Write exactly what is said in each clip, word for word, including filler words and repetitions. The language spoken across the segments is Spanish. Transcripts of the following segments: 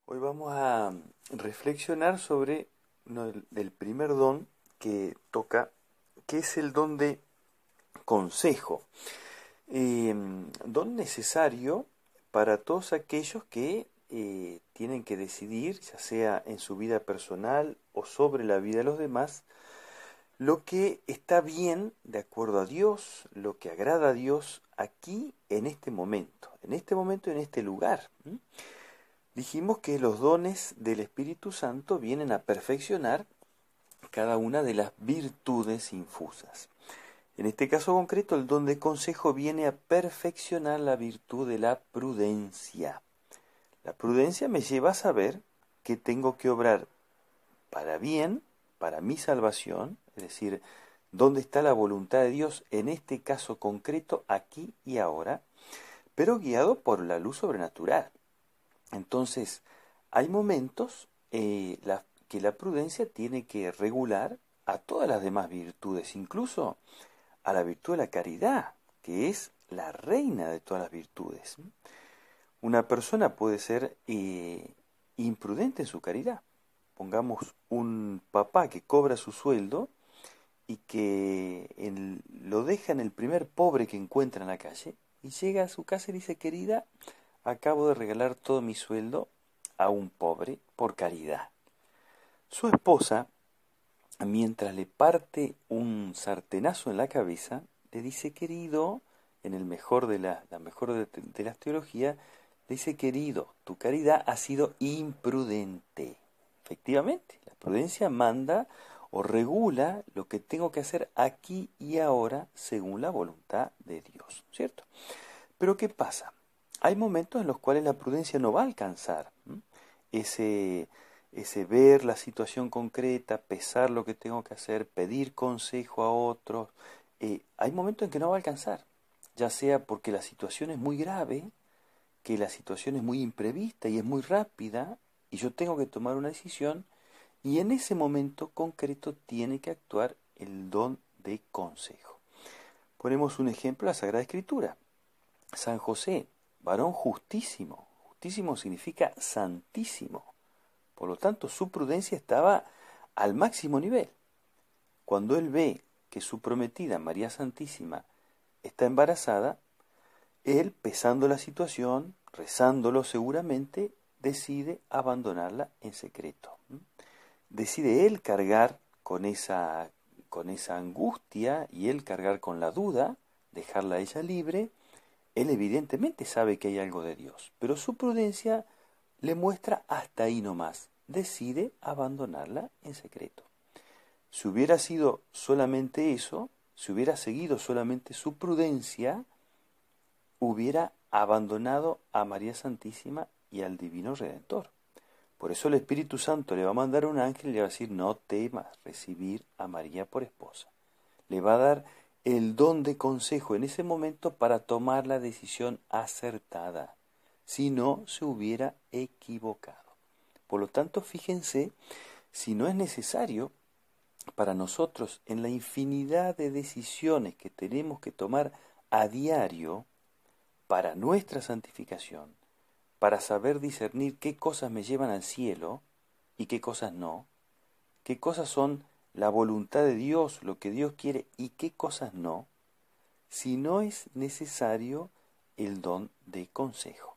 Hoy vamos a reflexionar sobre uno del, del primer don que toca, que es el don de consejo. Eh, Don necesario para todos aquellos que eh, tienen que decidir, ya sea en su vida personal o sobre la vida de los demás, lo que está bien de acuerdo a Dios, lo que agrada a Dios aquí en este momento, en este momento, en este lugar. ¿m? Dijimos que los dones del Espíritu Santo vienen a perfeccionar cada una de las virtudes infusas. En este caso concreto, el don de consejo viene a perfeccionar la virtud de la prudencia. La prudencia me lleva a saber que tengo que obrar para bien, para mi salvación, es decir, dónde está la voluntad de Dios en este caso concreto, aquí y ahora, pero guiado por la luz sobrenatural. Entonces, hay momentos eh, la- que la prudencia tiene que regular a todas las demás virtudes, incluso a la virtud de la caridad, que es la reina de todas las virtudes. Una persona puede ser eh, imprudente en su caridad. Pongamos un papá que cobra su sueldo y que en- lo deja en el primer pobre que encuentra en la calle y llega a su casa y dice, querida, acabo de regalar todo mi sueldo a un pobre por caridad. Su esposa, mientras le parte un sartenazo en la cabeza, le dice, querido, en el mejor de la, la mejor de, de las teologías, le dice, querido, tu caridad ha sido imprudente. Efectivamente, la prudencia manda o regula lo que tengo que hacer aquí y ahora según la voluntad de Dios, ¿cierto? Pero ¿qué pasa? Hay momentos en los cuales la prudencia no va a alcanzar ¿m? ese, ese ver la situación concreta, pesar lo que tengo que hacer, pedir consejo a otros. Eh, hay momentos en que no va a alcanzar, ya sea porque la situación es muy grave, que la situación es muy imprevista y es muy rápida, y yo tengo que tomar una decisión, y en ese momento concreto tiene que actuar el don de consejo. Ponemos un ejemplo, la Sagrada Escritura. San José, varón justísimo. Justísimo significa santísimo. Por lo tanto, su prudencia estaba al máximo nivel. Cuando él ve que su prometida, María Santísima, está embarazada, él, pesando la situación, rezándolo seguramente, decide abandonarla en secreto. Decide él cargar con esa, con esa angustia y él cargar con la duda, dejarla a ella libre. Él evidentemente sabe que hay algo de Dios, pero su prudencia le muestra hasta ahí nomás. Decide abandonarla en secreto. Si hubiera sido solamente eso, si hubiera seguido solamente su prudencia, hubiera abandonado a María Santísima y al Divino Redentor. Por eso el Espíritu Santo le va a mandar a un ángel y le va a decir, no temas recibir a María por esposa. Le va a dar el don de consejo en ese momento para tomar la decisión acertada, si no se hubiera equivocado. Por lo tanto, fíjense, si no es necesario para nosotros en la infinidad de decisiones que tenemos que tomar a diario para nuestra santificación, para saber discernir qué cosas me llevan al cielo y qué cosas no, qué cosas son la voluntad de Dios, lo que Dios quiere y qué cosas no, si no es necesario el don de consejo.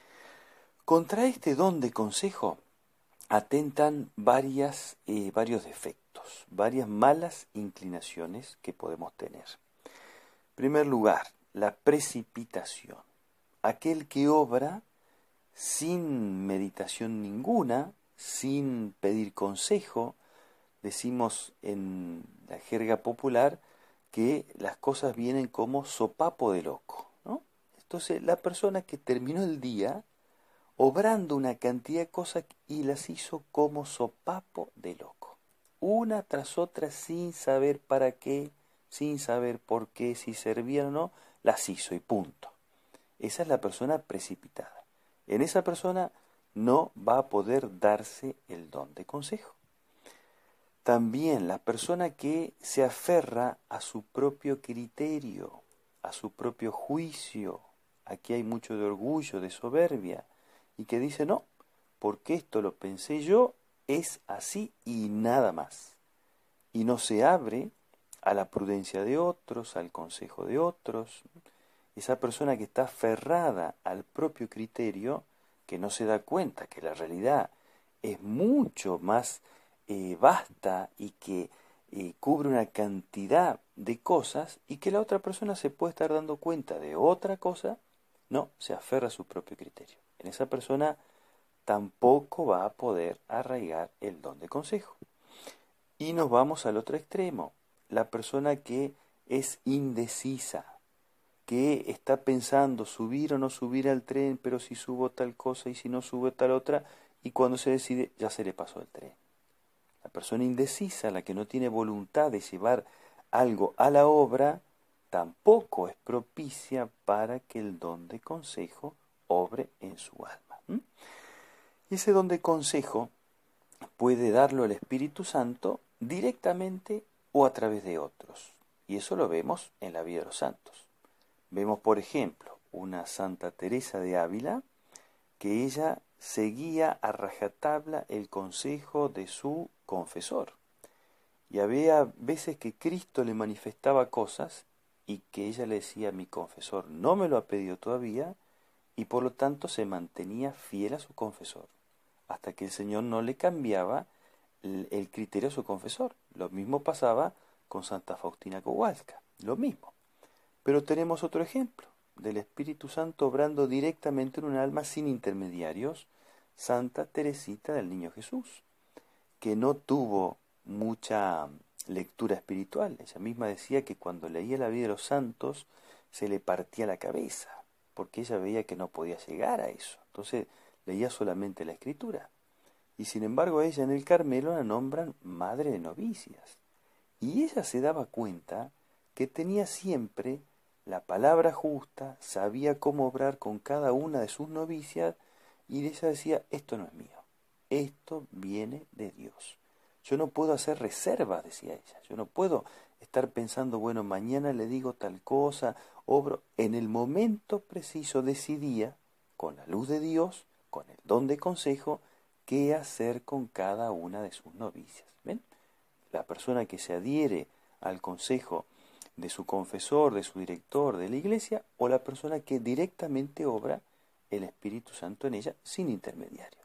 Contra este don de consejo atentan varias, eh, varios defectos, varias malas inclinaciones que podemos tener. En primer lugar, la precipitación. Aquel que obra sin meditación ninguna, sin pedir consejo, decimos en la jerga popular que las cosas vienen como sopapo de loco, ¿no? Entonces, la persona que terminó el día obrando una cantidad de cosas y las hizo como sopapo de loco, una tras otra sin saber para qué, sin saber por qué, si servían o no, las hizo y punto. Esa es la persona precipitada. En esa persona no va a poder darse el don de consejo. También la persona que se aferra a su propio criterio, a su propio juicio. Aquí hay mucho de orgullo, de soberbia, y que dice, no, porque esto lo pensé yo, es así y nada más. Y no se abre a la prudencia de otros, al consejo de otros. Esa persona que está aferrada al propio criterio, que no se da cuenta que la realidad es mucho más eh, vasta y que eh, cubre una cantidad de cosas y que la otra persona se puede estar dando cuenta de otra cosa, no, se aferra a su propio criterio. En esa persona tampoco va a poder arraigar el don de consejo. Y nos vamos al otro extremo, la persona que es indecisa, que está pensando subir o no subir al tren, pero si subo tal cosa y si no subo tal otra, y cuando se decide ya se le pasó el tren. La persona indecisa, la que no tiene voluntad de llevar algo a la obra, tampoco es propicia para que el don de consejo obre en su alma. ¿Mm? Y ese don de consejo puede darlo el Espíritu Santo directamente o a través de otros. Y eso lo vemos en la vida de los santos. Vemos, por ejemplo, una Santa Teresa de Ávila, que ella seguía a rajatabla el consejo de su confesor. Y había veces que Cristo le manifestaba cosas y que ella le decía, mi confesor no me lo ha pedido todavía, y por lo tanto se mantenía fiel a su confesor, hasta que el Señor no le cambiaba el, el criterio a su confesor. Lo mismo pasaba con Santa Faustina Kowalska, lo mismo. Pero tenemos otro ejemplo del Espíritu Santo obrando directamente en un alma sin intermediarios, Santa Teresita del Niño Jesús, que no tuvo mucha lectura espiritual. Ella misma decía que cuando leía la vida de los santos se le partía la cabeza, porque ella veía que no podía llegar a eso. Entonces leía solamente la Escritura. Y sin embargo ella en el Carmelo la nombran madre de novicias. Y ella se daba cuenta que tenía siempre la palabra justa, sabía cómo obrar con cada una de sus novicias, y ella decía, esto no es mío, esto viene de Dios. Yo no puedo hacer reservas, decía ella, yo no puedo estar pensando, bueno, mañana le digo tal cosa, obro. En el momento preciso decidía, con la luz de Dios, con el don de consejo, qué hacer con cada una de sus novicias. ¿Ven? La persona que se adhiere al consejo de su confesor, de su director, de la iglesia, o la persona que directamente obra el Espíritu Santo en ella sin intermediario.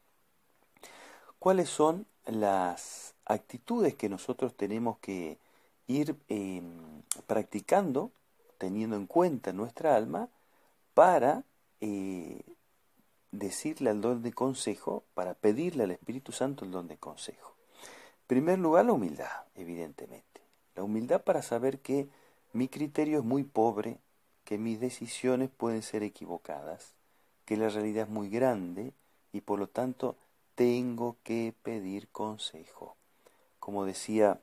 ¿Cuáles son las actitudes que nosotros tenemos que ir eh, practicando, teniendo en cuenta nuestra alma, para eh, decirle al don de consejo, para pedirle al Espíritu Santo el don de consejo? En primer lugar, la humildad, evidentemente. La humildad para saber que mi criterio es muy pobre, que mis decisiones pueden ser equivocadas, que la realidad es muy grande y por lo tanto tengo que pedir consejo. Como decía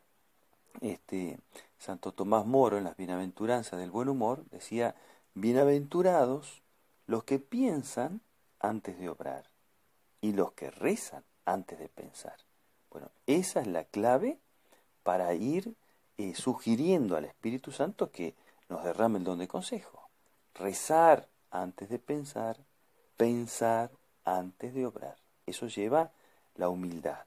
este Santo Tomás Moro en las Bienaventuranzas del Buen Humor, decía, bienaventurados los que piensan antes de obrar y los que rezan antes de pensar. Bueno, esa es la clave para ir eh, sugiriendo al Espíritu Santo que nos derrame el don de consejo. Rezar antes de pensar, pensar antes de obrar. Eso lleva la humildad.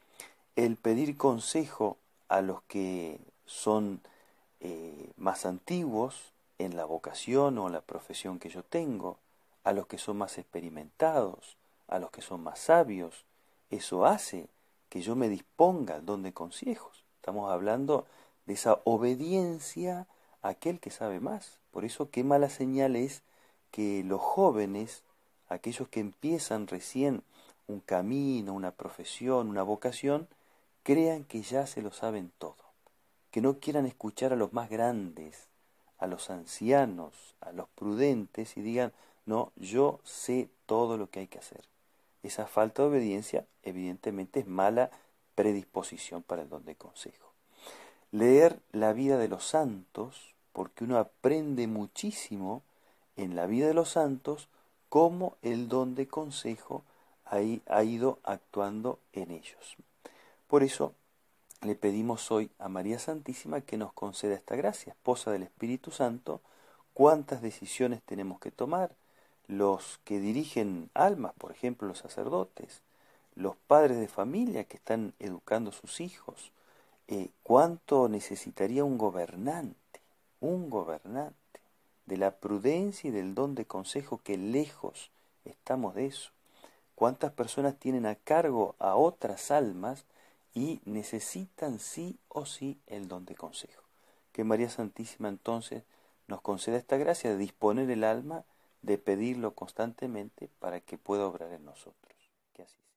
El pedir consejo a los que son eh, más antiguos en la vocación o en la profesión que yo tengo, a los que son más experimentados, a los que son más sabios, eso hace que yo me disponga al don de consejos. Estamos hablando de esa obediencia a aquel que sabe más. Por eso qué mala señal es que los jóvenes, aquellos que empiezan recién un camino, una profesión, una vocación, crean que ya se lo saben todo, que no quieran escuchar a los más grandes, a los ancianos, a los prudentes y digan, no, yo sé todo lo que hay que hacer. Esa falta de obediencia evidentemente es mala predisposición para el don de consejo. Leer la vida de los santos, porque uno aprende muchísimo en la vida de los santos cómo el don de consejo ha ido actuando en ellos. Por eso le pedimos hoy a María Santísima que nos conceda esta gracia, esposa del Espíritu Santo. ¿Cuántas decisiones tenemos que tomar? Los que dirigen almas, por ejemplo, los sacerdotes, los padres de familia que están educando a sus hijos. Eh, ¿cuánto necesitaría un gobernante? Un gobernante de la prudencia y del don de consejo, que lejos estamos de eso. ¿Cuántas personas tienen a cargo a otras almas y necesitan sí o sí el don de consejo? Que María Santísima entonces nos conceda esta gracia de disponer el alma, de pedirlo constantemente para que pueda obrar en nosotros. Que así sea.